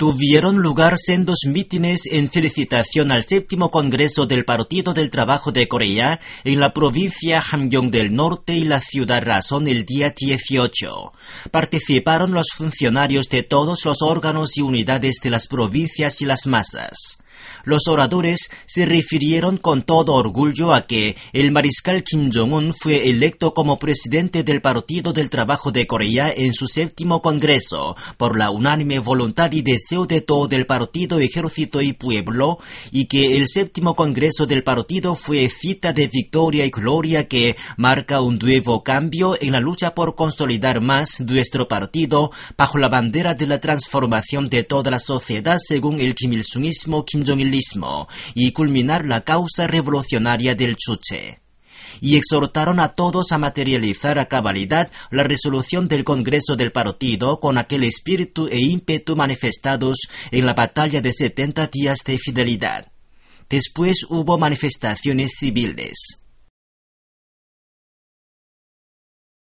Tuvieron lugar sendos mítines en felicitación al 7º Congreso del Partido del Trabajo de Corea en la provincia Hamgyong del Norte y la ciudad Rason el día 18. Participaron los funcionarios de todos los órganos y unidades de las provincias y las masas. Los oradores se refirieron con todo orgullo a que el mariscal Kim Jong-un fue electo como presidente del Partido del Trabajo de Corea en su 7º Congreso por la unánime voluntad y deseo de todo el partido, ejército y pueblo, y que el 7º Congreso del partido fue cita de victoria y gloria que marca un nuevo cambio en la lucha por consolidar más nuestro partido bajo la bandera de la transformación de toda la sociedad según el Kim Il-sungismo, Kim Jong-ilismo, y culminar la causa revolucionaria del Chuche. Y exhortaron a todos a materializar a cabalidad la resolución del Congreso del Partido con aquel espíritu e ímpetu manifestados en la batalla de 70 días de fidelidad. Después hubo manifestaciones civiles.